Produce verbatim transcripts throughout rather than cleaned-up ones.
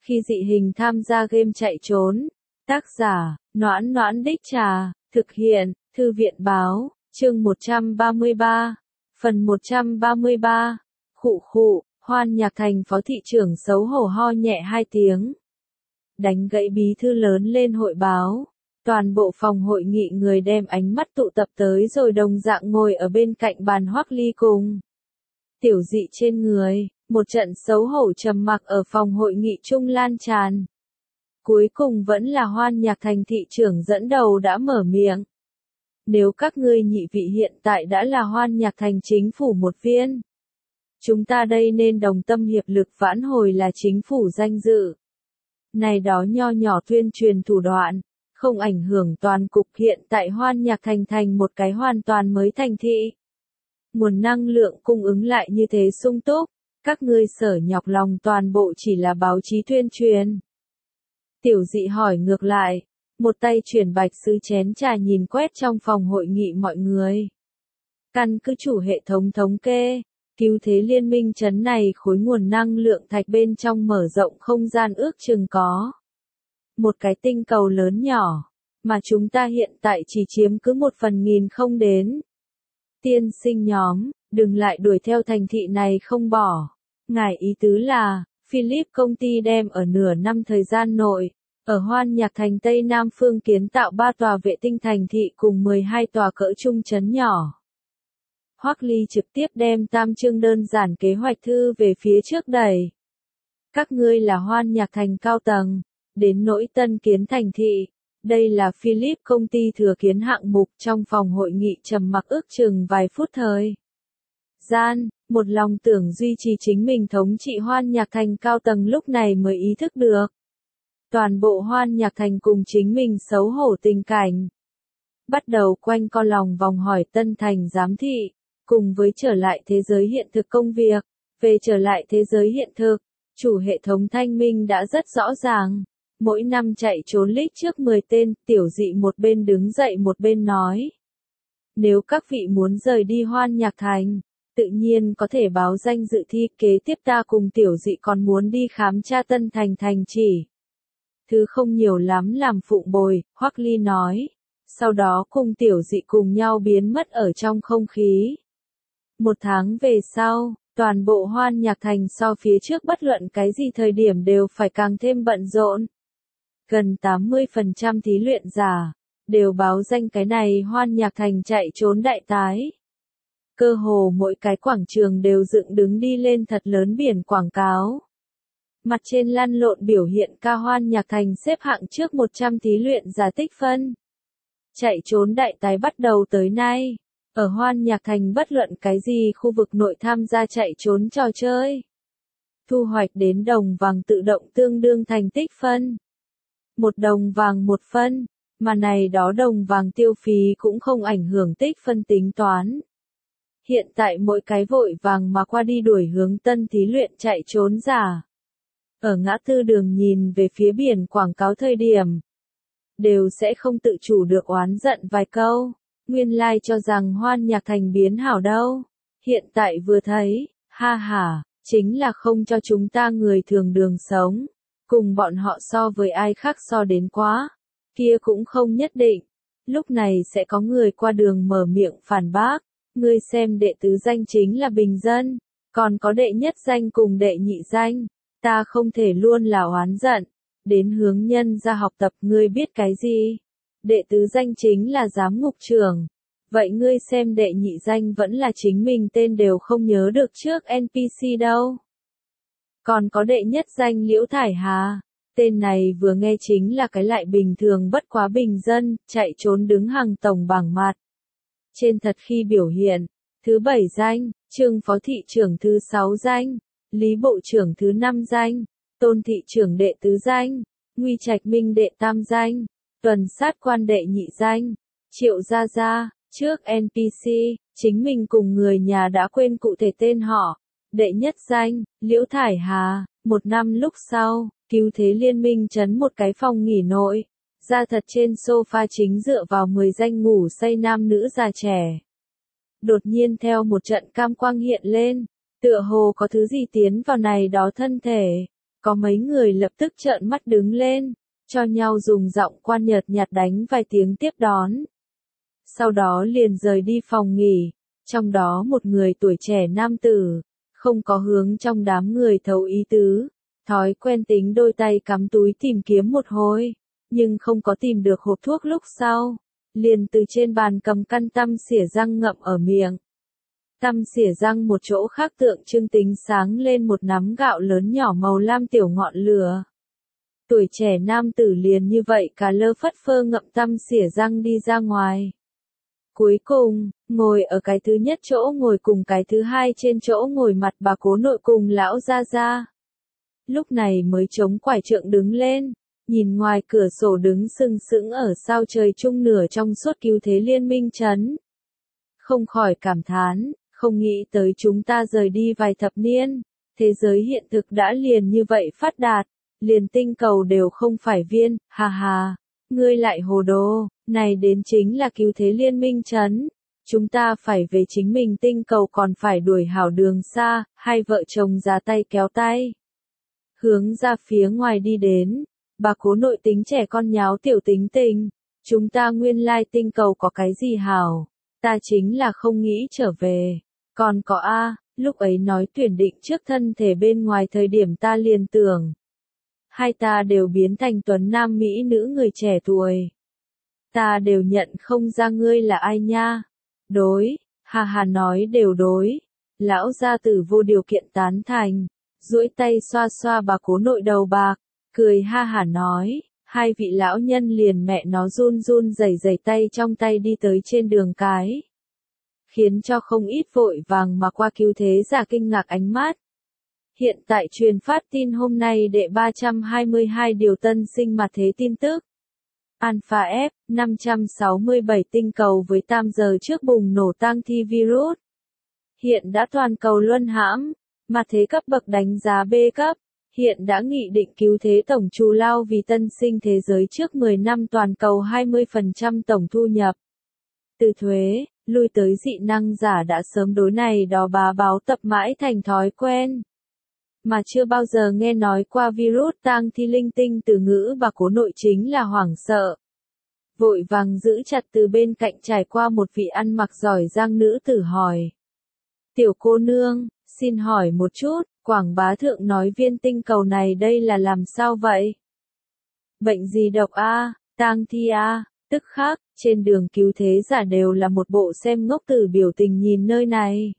Khi dị hình tham gia game chạy trốn. Tác giả, Noãn Noãn Đích Trà, thực hiện, Thư viện Báo, chương một trăm ba mươi ba. Phần một trăm ba mươi ba. Khụ khụ, Hoan Nhạc Thành phó thị trưởng xấu hổ ho nhẹ hai tiếng. Đánh gãy bí thư lớn lên hội báo. Toàn bộ phòng hội nghị người đem ánh mắt tụ tập tới rồi đồng dạng ngồi ở bên cạnh bàn Hoắc Ly cùng Tiểu Dị trên người, một trận xấu hổ trầm mặc ở phòng hội nghị trung lan tràn. Cuối cùng vẫn là Hoan Nhạc Thành thị trưởng dẫn đầu đã mở miệng. Nếu các ngươi nhị vị hiện tại đã là Hoan Nhạc Thành chính phủ một viên, chúng ta đây nên đồng tâm hiệp lực vãn hồi là chính phủ danh dự. Này đó nho nhỏ tuyên truyền thủ đoạn, không ảnh hưởng toàn cục hiện tại Hoan Nhạc Thành thành một cái hoàn toàn mới thành thị. Nguồn năng lượng cung ứng lại như thế sung túc, các ngươi sở nhọc lòng toàn bộ chỉ là báo chí tuyên truyền. Tiểu Dị hỏi ngược lại, một tay chuyển bạch sứ chén trà nhìn quét trong phòng hội nghị mọi người. Căn cứ chủ hệ thống thống kê, cứu thế liên minh trấn này khối nguồn năng lượng thạch bên trong mở rộng không gian ước chừng có một cái tinh cầu lớn nhỏ, mà chúng ta hiện tại chỉ chiếm cứ một phần nghìn không đến. Tiên sinh nhóm, đừng lại đuổi theo thành thị này không bỏ. Ngài ý tứ là, Philip công ty đem ở nửa năm thời gian nội, ở Hoan Nhạc Thành Tây Nam phương kiến tạo ba tòa vệ tinh thành thị cùng mười hai tòa cỡ trung trấn nhỏ. Hoắc Ly trực tiếp đem tam chương đơn giản kế hoạch thư về phía trước đẩy. Các ngươi là Hoan Nhạc Thành cao tầng, đến nỗi tân kiến thành thị, đây là Philip công ty thừa kiến hạng mục. Trong phòng hội nghị trầm mặc ước chừng vài phút thời gian, một lòng tưởng duy trì chính mình thống trị Hoan Nhạc Thành cao tầng lúc này mới ý thức được. Toàn bộ Hoan Nhạc Thành cùng chính mình xấu hổ tình cảnh. Bắt đầu quanh co lòng vòng hỏi Tân Thành giám thị, cùng với trở lại thế giới hiện thực công việc. Về trở lại thế giới hiện thực, chủ hệ thống thanh minh đã rất rõ ràng. Mỗi năm chạy trốn lít trước mười tên, Tiểu Dị một bên đứng dậy một bên nói. Nếu các vị muốn rời đi Hoan Nhạc Thành, tự nhiên có thể báo danh dự thi. Kế tiếp ta cùng Tiểu Dị còn muốn đi khám tra Tân Thành thành chỉ. Thứ không nhiều lắm làm phụng bồi, Hoắc Ly nói. Sau đó cùng Tiểu Dị cùng nhau biến mất ở trong không khí. Một tháng về sau, toàn bộ Hoan Nhạc Thành so phía trước bất luận cái gì thời điểm đều phải càng thêm bận rộn. Gần tám mươi phần trăm thí luyện giả đều báo danh cái này Hoan Nhạc Thành chạy trốn đại tái. Cơ hồ mỗi cái quảng trường đều dựng đứng đi lên thật lớn biển quảng cáo. Mặt trên lăn lộn biểu hiện ca Hoan Nhạc Thành xếp hạng trước một trăm thí luyện giả tích phân. Chạy trốn đại tái bắt đầu tới nay, ở Hoan Nhạc Thành bất luận cái gì khu vực nội tham gia chạy trốn trò chơi. Thu hoạch đến đồng vàng tự động tương đương thành tích phân. Một đồng vàng một phân, mà này đó đồng vàng tiêu phí cũng không ảnh hưởng tích phân tính toán. Hiện tại mỗi cái vội vàng mà qua đi đuổi hướng tân thí luyện chạy trốn giả. Ở ngã tư đường nhìn về phía biển quảng cáo thời điểm, đều sẽ không tự chủ được oán giận vài câu. Nguyên lai like cho rằng Hoan Nhạc Thành biến hảo đâu. Hiện tại vừa thấy, ha ha, chính là không cho chúng ta người thường đường sống. Cùng bọn họ so với ai khác so đến quá, kia cũng không nhất định. Lúc này sẽ có người qua đường mở miệng phản bác, ngươi xem đệ tứ danh chính là bình dân, còn có đệ nhất danh cùng đệ nhị danh, ta không thể luôn là oán giận, đến hướng nhân ra học tập. Ngươi biết cái gì? Đệ tứ danh chính là giám ngục trưởng, vậy ngươi xem đệ nhị danh vẫn là chính mình tên đều không nhớ được trước en pê xê đâu. Còn có đệ nhất danh Liễu Thải Hà, tên này vừa nghe chính là cái lại bình thường bất quá bình dân, chạy trốn đứng hàng tổng bảng mặt. Trên thật khi biểu hiện, thứ bảy danh, Trương phó thị trưởng thứ sáu danh, Lý bộ trưởng thứ năm danh, Tôn thị trưởng đệ tứ danh, Nguy Trạch Minh đệ tam danh, Tuần sát quan đệ nhị danh, Triệu Gia Gia, trước en pê xê, chính mình cùng người nhà đã quên cụ thể tên họ. Đệ nhất danh, Liễu Thải Hà. Một năm lúc sau, cứu thế liên minh trấn một cái phòng nghỉ nội. Ra thật trên sofa chính dựa vào mười danh ngủ say nam nữ già trẻ. Đột nhiên theo một trận cam quang hiện lên, tựa hồ có thứ gì tiến vào này đó thân thể. Có mấy người lập tức trợn mắt đứng lên, cho nhau dùng giọng quan nhợt nhạt đánh vài tiếng tiếp đón. Sau đó liền rời đi phòng nghỉ, trong đó một người tuổi trẻ nam tử, không có hướng trong đám người thấu ý tứ, thói quen tính đôi tay cắm túi tìm kiếm một hồi, nhưng không có tìm được hộp thuốc lúc sau, liền từ trên bàn cầm căn tăm xỉa răng ngậm ở miệng. Tăm xỉa răng một chỗ khác tượng trưng tính sáng lên một nắm gạo lớn nhỏ màu lam tiểu ngọn lửa. Tuổi trẻ nam tử liền như vậy cả lơ phất phơ ngậm tăm xỉa răng đi ra ngoài. Cuối cùng, ngồi ở cái thứ nhất chỗ ngồi cùng cái thứ hai trên chỗ ngồi mặt bà cố nội cùng lão gia gia. Lúc này mới chống quải trượng đứng lên, nhìn ngoài cửa sổ đứng sừng sững ở sao trời chung nửa trong suốt cứu thế liên minh trấn. Không khỏi cảm thán, không nghĩ tới chúng ta rời đi vài thập niên, thế giới hiện thực đã liền như vậy phát đạt, liền tinh cầu đều không phải viên, hà hà, ngươi lại hồ đồ, này đến chính là cứu thế liên minh trấn. Chúng ta phải về chính mình tinh cầu còn phải đuổi hảo đường xa, hai vợ chồng ra tay kéo tay. Hướng ra phía ngoài đi đến, bà cố nội tính trẻ con nháo tiểu tính tình, chúng ta nguyên lai tinh cầu có cái gì hảo, ta chính là không nghĩ trở về. Còn có A, lúc ấy nói tuyển định trước thân thể bên ngoài thời điểm ta liền tưởng. Hai ta đều biến thành tuấn nam mỹ nữ người trẻ tuổi. Ta đều nhận không ra ngươi là ai nha. Đối, hà hà nói đều đối. Lão gia tử vô điều kiện tán thành, duỗi tay xoa xoa bà cố nội đầu bạc, cười ha hả nói, hai vị lão nhân liền mẹ nó run run rẩy rẩy tay trong tay đi tới trên đường cái. Khiến cho không ít vội vàng mà qua cứu thế giả kinh ngạc ánh mắt. Hiện tại truyền phát tin hôm nay đệ ba trăm hai mươi hai điều tân sinh mặt thế tin tức. Alpha F năm trăm sáu mươi bảy tinh cầu với tam giờ trước bùng nổ tang thi virus. Hiện đã toàn cầu luân hãm, mặt thế cấp bậc đánh giá B cấp. Hiện đã nghị định cứu thế tổng trù lao vì tân sinh thế giới trước mười năm toàn cầu hai mươi phần trăm tổng thu nhập. Từ thuế, lui tới dị năng giả đã sớm đối này đó bá báo tập mãi thành thói quen. Mà chưa bao giờ nghe nói qua virus tang thi linh tinh từ ngữ bà cố nội chính là hoảng sợ. Vội vàng giữ chặt từ bên cạnh trải qua một vị ăn mặc giỏi giang nữ tử hỏi. Tiểu cô nương, xin hỏi một chút, Quảng Bá Thượng nói viên tinh cầu này đây là làm sao vậy? Bệnh gì độc a, tang thi a, tức khắc, trên đường cứu thế giả đều là một bộ xem ngốc tử biểu tình nhìn nơi này.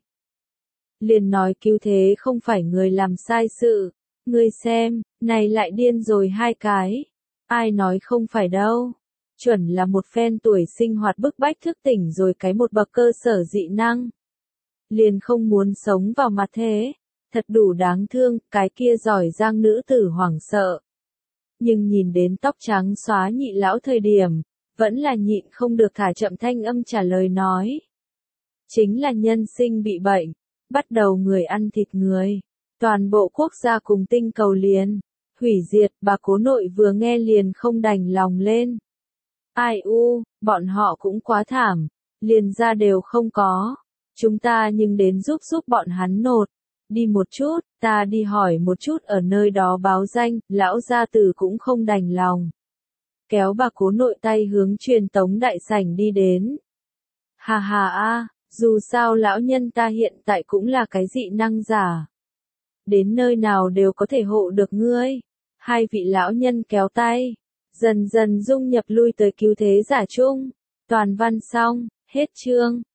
Liền nói cứu thế không phải người làm sai sự, ngươi xem, này lại điên rồi hai cái. Ai nói không phải đâu. Chuẩn là một phen tuổi sinh hoạt bức bách thức tỉnh rồi cái một bậc cơ sở dị năng. Liền không muốn sống vào mặt thế. Thật đủ đáng thương, cái kia giỏi giang nữ tử hoảng sợ. Nhưng nhìn đến tóc trắng xóa nhị lão thời điểm, vẫn là nhịn không được thả chậm thanh âm trả lời nói. Chính là nhân sinh bị bệnh, bắt đầu người ăn thịt người. Toàn bộ quốc gia cùng tinh cầu liền, hủy diệt, bà cố nội vừa nghe liền không đành lòng lên. Ai u, bọn họ cũng quá thảm, liền ra đều không có. Chúng ta nhưng đến giúp giúp bọn hắn nột. Đi một chút, ta đi hỏi một chút ở nơi đó báo danh, lão gia tử cũng không đành lòng. Kéo bà cố nội tay hướng truyền tống đại sảnh đi đến. Hà hà a, dù sao lão nhân ta hiện tại cũng là cái dị năng giả. Đến nơi nào đều có thể hộ được ngươi. Hai vị lão nhân kéo tay, dần dần dung nhập lui tới cứu thế giả chung. Toàn văn xong, hết chương.